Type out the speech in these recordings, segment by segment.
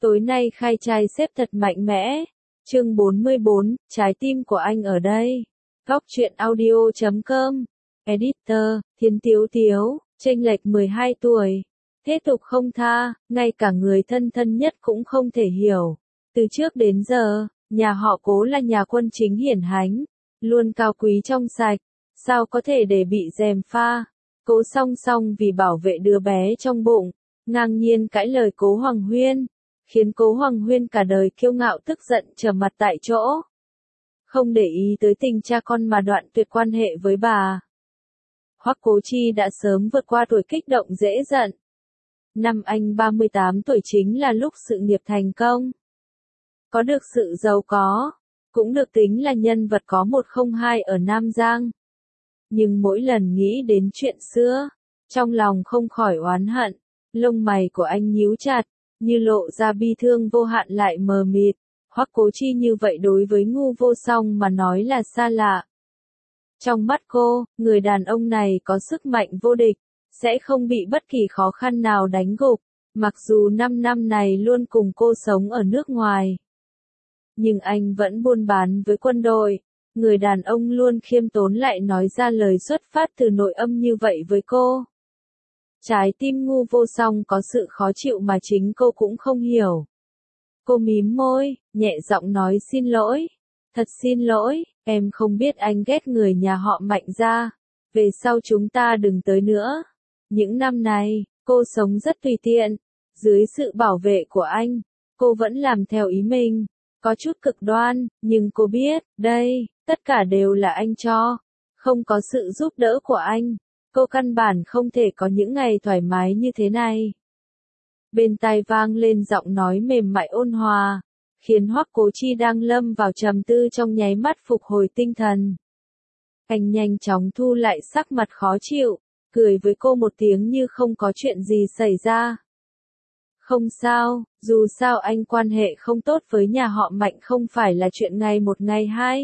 Tối nay khai trai xếp thật mạnh mẽ. Chương 44, trái tim của anh ở đây. Góc truyện audio.com. Editor, Thiên Tiếu Tiếu, chênh lệch 12 tuổi. Thế tục không tha, ngay cả người thân thân nhất cũng không thể hiểu. Từ trước đến giờ, nhà họ Cố là nhà quân chính hiển hánh, luôn cao quý trong sạch, sao có thể để bị gièm pha. Cố Song Song vì bảo vệ đứa bé trong bụng, ngang nhiên cãi lời Cố Hoàng Huyên, khiến Cố Hoàng Huyên cả đời kiêu ngạo tức giận trở mặt tại chỗ. Không để ý tới tình cha con mà đoạn tuyệt quan hệ với bà. Hoắc Cố Chi đã sớm vượt qua tuổi kích động dễ giận. Năm anh 38 tuổi chính là lúc sự nghiệp thành công. Có được sự giàu có, cũng được tính là nhân vật có 102 ở Nam Giang. Nhưng mỗi lần nghĩ đến chuyện xưa, trong lòng không khỏi oán hận, lông mày của anh nhíu chặt, như lộ ra bi thương vô hạn lại mờ mịt. Hoắc Cố Chi như vậy đối với Ngu Vô Song mà nói là xa lạ. Trong mắt cô, người đàn ông này có sức mạnh vô địch, sẽ không bị bất kỳ khó khăn nào đánh gục, mặc dù 5 năm này luôn cùng cô sống ở nước ngoài. Nhưng anh vẫn buôn bán với quân đội, người đàn ông luôn khiêm tốn lại nói ra lời xuất phát từ nội âm như vậy với cô. Trái tim Ngu Vô Song có sự khó chịu mà chính cô cũng không hiểu. Cô mím môi, nhẹ giọng nói xin lỗi. Thật xin lỗi, em không biết anh ghét người nhà họ Mạnh ra. Về sau chúng ta đừng tới nữa. Những năm này, cô sống rất tùy tiện. Dưới sự bảo vệ của anh, cô vẫn làm theo ý mình. Có chút cực đoan, nhưng cô biết, đây, tất cả đều là anh cho. Không có sự giúp đỡ của anh, cô căn bản không thể có những ngày thoải mái như thế này. Bên tai vang lên giọng nói mềm mại ôn hòa, khiến Hoắc Cố Chi đang lâm vào trầm tư trong nháy mắt phục hồi tinh thần. Anh nhanh chóng thu lại sắc mặt khó chịu, cười với cô một tiếng như không có chuyện gì xảy ra. Không sao, dù sao anh quan hệ không tốt với nhà họ Mạnh không phải là chuyện ngày một ngày hai.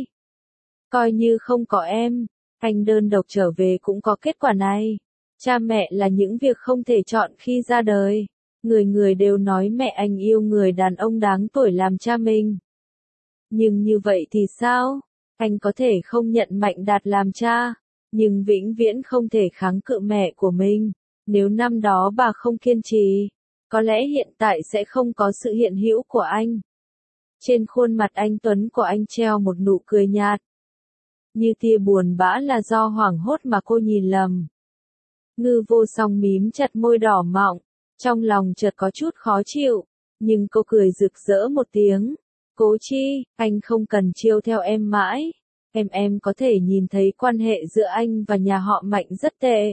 Coi như không có em, anh đơn độc trở về cũng có kết quả này. Cha mẹ là những việc không thể chọn khi ra đời. Người người đều nói mẹ anh yêu người đàn ông đáng tuổi làm cha mình. Nhưng như vậy thì sao? Anh có thể không nhận Mạnh Đạt làm cha, nhưng vĩnh viễn không thể kháng cự mẹ của mình. Nếu năm đó bà không kiên trì, có lẽ hiện tại sẽ không có sự hiện hữu của anh. Trên khuôn mặt anh tuấn của anh treo một nụ cười nhạt. Như tia buồn bã là do hoảng hốt mà cô nhìn lầm. Ngư Vô Song mím chặt môi đỏ mọng, trong lòng chợt có chút khó chịu, nhưng cô cười rực rỡ một tiếng. Cố Chi, anh không cần chiêu theo em mãi. Em có thể nhìn thấy quan hệ giữa anh và nhà họ Mạnh rất tệ.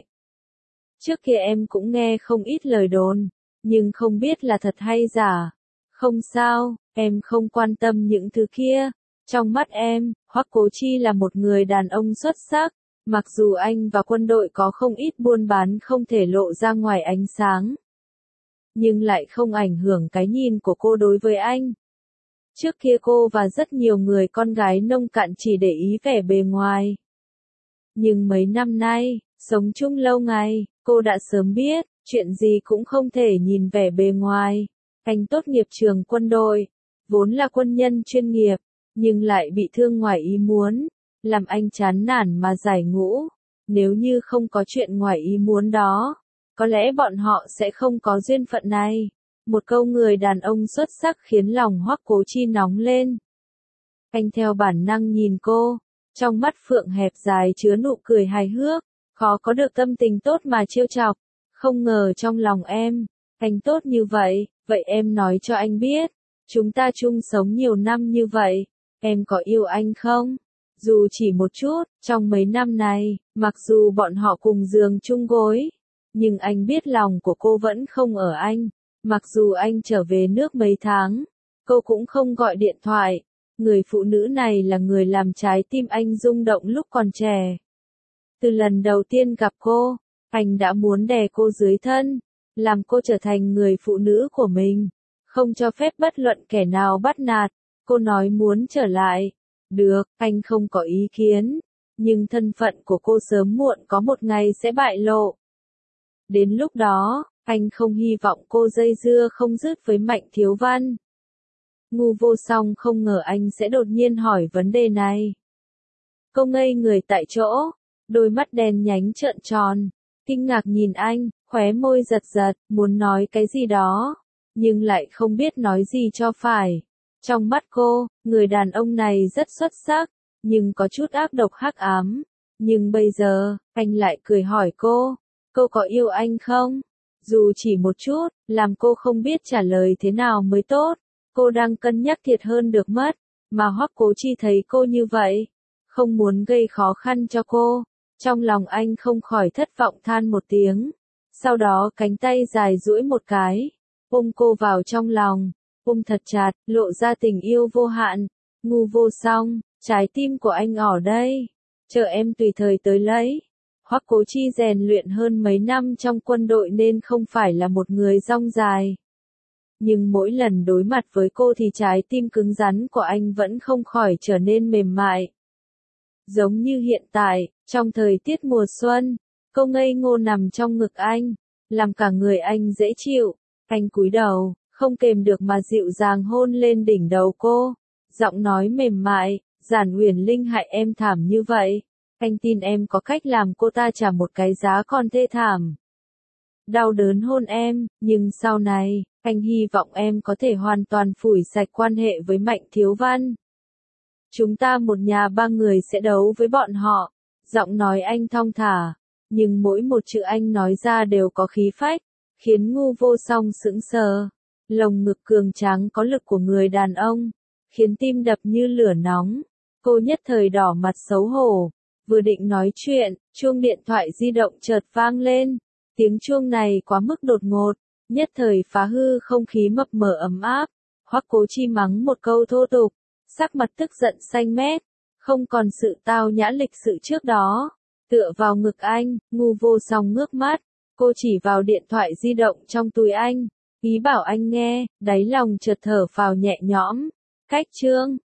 Trước kia em cũng nghe không ít lời đồn, nhưng không biết là thật hay giả. Không sao, em không quan tâm những thứ kia. Trong mắt em, Hoắc Cố Chi là một người đàn ông xuất sắc. Mặc dù anh và quân đội có không ít buôn bán không thể lộ ra ngoài ánh sáng, nhưng lại không ảnh hưởng cái nhìn của cô đối với anh. Trước kia cô và rất nhiều người con gái nông cạn chỉ để ý vẻ bề ngoài. Nhưng mấy năm nay, sống chung lâu ngày, cô đã sớm biết, chuyện gì cũng không thể nhìn vẻ bề ngoài. Anh tốt nghiệp trường quân đội, vốn là quân nhân chuyên nghiệp, nhưng lại bị thương ngoài ý muốn, làm anh chán nản mà giải ngũ. Nếu như không có chuyện ngoài ý muốn đó, có lẽ bọn họ sẽ không có duyên phận này. Một câu người đàn ông xuất sắc khiến lòng Hoắc Cố Chi nóng lên. Anh theo bản năng nhìn cô, trong mắt phượng hẹp dài chứa nụ cười hài hước, khó có được tâm tình tốt mà trêu chọc. Không ngờ trong lòng em, anh tốt như vậy, vậy em nói cho anh biết, chúng ta chung sống nhiều năm như vậy, em có yêu anh không? Dù chỉ một chút, trong mấy năm này, mặc dù bọn họ cùng giường chung gối, nhưng anh biết lòng của cô vẫn không ở anh. Mặc dù anh trở về nước mấy tháng, cô cũng không gọi điện thoại. Người phụ nữ này là người làm trái tim anh rung động lúc còn trẻ. Từ lần đầu tiên gặp cô, anh đã muốn đè cô dưới thân, làm cô trở thành người phụ nữ của mình, không cho phép bất luận kẻ nào bắt nạt. Cô nói muốn trở lại. Được, anh không có ý kiến, nhưng thân phận của cô sớm muộn có một ngày sẽ bại lộ. Đến lúc đó, Anh không hy vọng cô dây dưa không dứt với Mạnh Thiếu Văn. Ngu Vô Song không ngờ anh sẽ đột nhiên hỏi vấn đề này. Cô ngây người tại chỗ, đôi mắt đen nhánh trợn tròn, kinh ngạc nhìn anh, khóe môi giật giật, muốn nói cái gì đó, nhưng lại không biết nói gì cho phải. Trong mắt cô, người đàn ông này rất xuất sắc, nhưng có chút ác độc hắc ám. Nhưng bây giờ, anh lại cười hỏi cô có yêu anh không? Dù chỉ một chút, làm cô không biết trả lời thế nào mới tốt. Cô đang cân nhắc thiệt hơn được mất, mà Hoắc Cố Chi thấy cô như vậy, không muốn gây khó khăn cho cô. Trong lòng anh không khỏi thất vọng than một tiếng. Sau đó cánh tay dài duỗi một cái, ôm cô vào trong lòng, ôm thật chặt, lộ ra tình yêu vô hạn. Ngu Vô Song, trái tim của anh ở đây, chờ em tùy thời tới lấy. Hoắc Cố Chi rèn luyện hơn mấy năm trong quân đội nên không phải là một người dong dài. Nhưng mỗi lần đối mặt với cô thì trái tim cứng rắn của anh vẫn không khỏi trở nên mềm mại. Giống như hiện tại, trong thời tiết mùa xuân, cô ngây ngô nằm trong ngực anh, làm cả người anh dễ chịu. Anh cúi đầu, không kềm được mà dịu dàng hôn lên đỉnh đầu cô, giọng nói mềm mại, Giản Uyển Linh hại em thảm như vậy, anh tin em có cách làm cô ta trả một cái giá còn thê thảm. Đau đớn hôn em, nhưng sau này, anh hy vọng em có thể hoàn toàn phủi sạch quan hệ với Mạnh Thiếu Văn. Chúng ta một nhà ba người sẽ đấu với bọn họ. Giọng nói anh thong thả, nhưng mỗi một chữ anh nói ra đều có khí phách, khiến Ngu Vô Song sững sờ. Lồng ngực cường tráng có lực của người đàn ông, khiến tim đập như lửa nóng. Cô nhất thời đỏ mặt xấu hổ, vừa định nói chuyện, chuông điện thoại di động chợt vang lên. Tiếng chuông này quá mức đột ngột, nhất thời phá hư không khí mập mờ ấm áp. Hoắc Cố Chi mắng một câu thô tục, sắc mặt tức giận xanh mét, không còn sự tao nhã lịch sự trước đó. Tựa vào ngực anh, Ngu Vô Song ngước mắt, cô chỉ vào điện thoại di động trong túi anh, ý bảo anh nghe, đáy lòng chợt thở phào nhẹ nhõm. Cách chương